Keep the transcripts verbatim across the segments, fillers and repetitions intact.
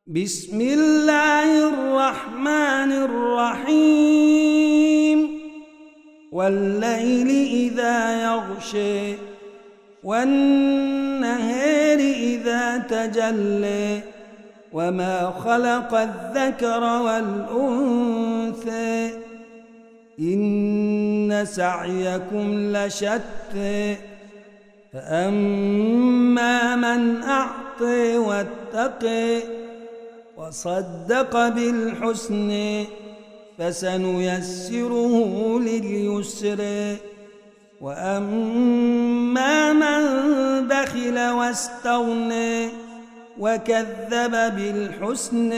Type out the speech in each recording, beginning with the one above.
بسم الله الرحمن الرحيم والليل إذا يغشى والنهار إذا تجلى وما خلق الذكر والأنثى إن سعيكم لشتى فأما من أعطى واتقى وصدق بالحسن فسنيسره لليسر وأما من بخل واستغنى وكذب بالحسن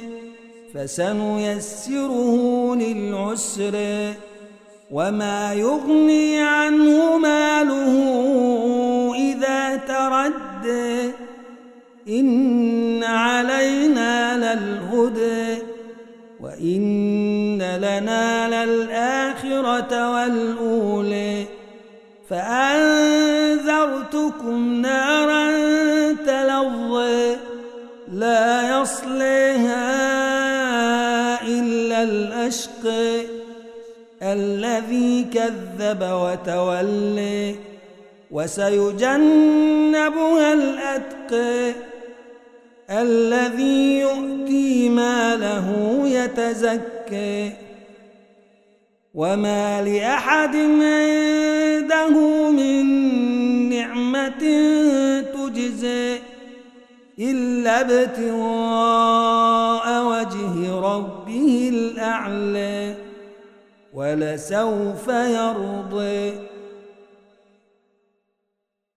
فسنيسره للعسر وما يغني عنه ماله إذا تردى إن علينا للهدى وإن لنا للآخرة والأولى فأنذرتكم نارا تلظى لا يصليها إلا الأشقى الذي كذب وتولى وسيجنبها الأتقى الذي يؤتي ماله يتزكى وما لأحد عنده من نعمة تجزى إلا ابتغاء وجه ربه الأعلى ولسوف يرضى.